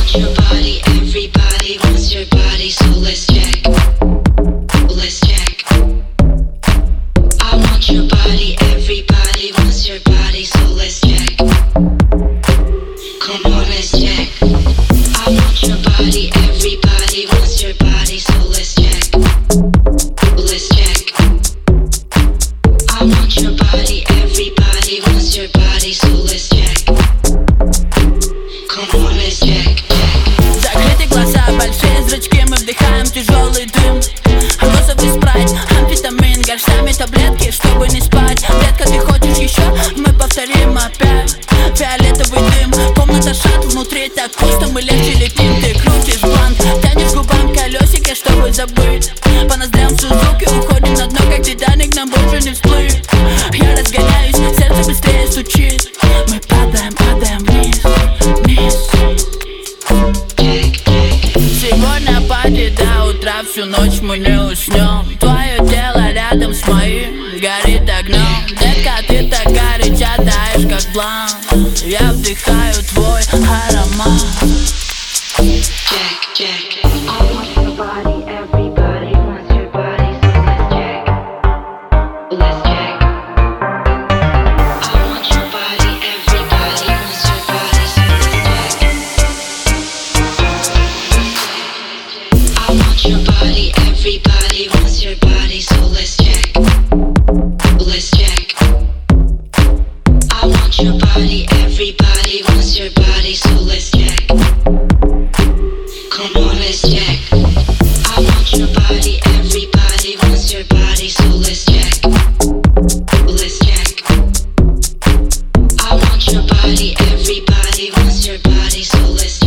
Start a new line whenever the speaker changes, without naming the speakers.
your body, everybody wants your body, so let's check. Let's check. I want your body, everybody wants your body, so let's check. Come on, let's check. I want your body, everybody wants your body, so let's check. Let's check. I want your body, everybody wants your body, so let's check. Come on, let's check.
Закрыты глаза, большие зрачки, мы вдыхаем тяжелый дым. Розовый спрайт, амфетамин, горстями таблетки, чтобы не спать. Детка, ты хочешь еще? Мы повторим опять. Фиолетовый дым, комната шат, внутри так пусто, мы легче летим. Ты крутишь блант, тянешь губам колесики, чтобы забыть. По ноздрям Сузуки уходим на дно, как Титаник, нам больше не всплыть. Я разгоняюсь, сердце быстрее стучит. Мы падаем, падаем вниз, вниз. Сегодня пати до утра, всю ночь мы не уснем. Твое тело рядом с моим горит огнем. Детка, ты так горяча, таешь как бланк. Я вдыхаю твой аромат.
Check, check. I want your body, everybody wants your body, so let's check. Let's check. I want your body, everybody wants your body, so let's check. I want your body, everybody wants your body, so let's check. Let's check. I want your body, everybody wants your body, so let's check. Come on, let's check. I want your body, everybody wants your body, so let's check. Let's check. I want your body, everybody wants your body, so let's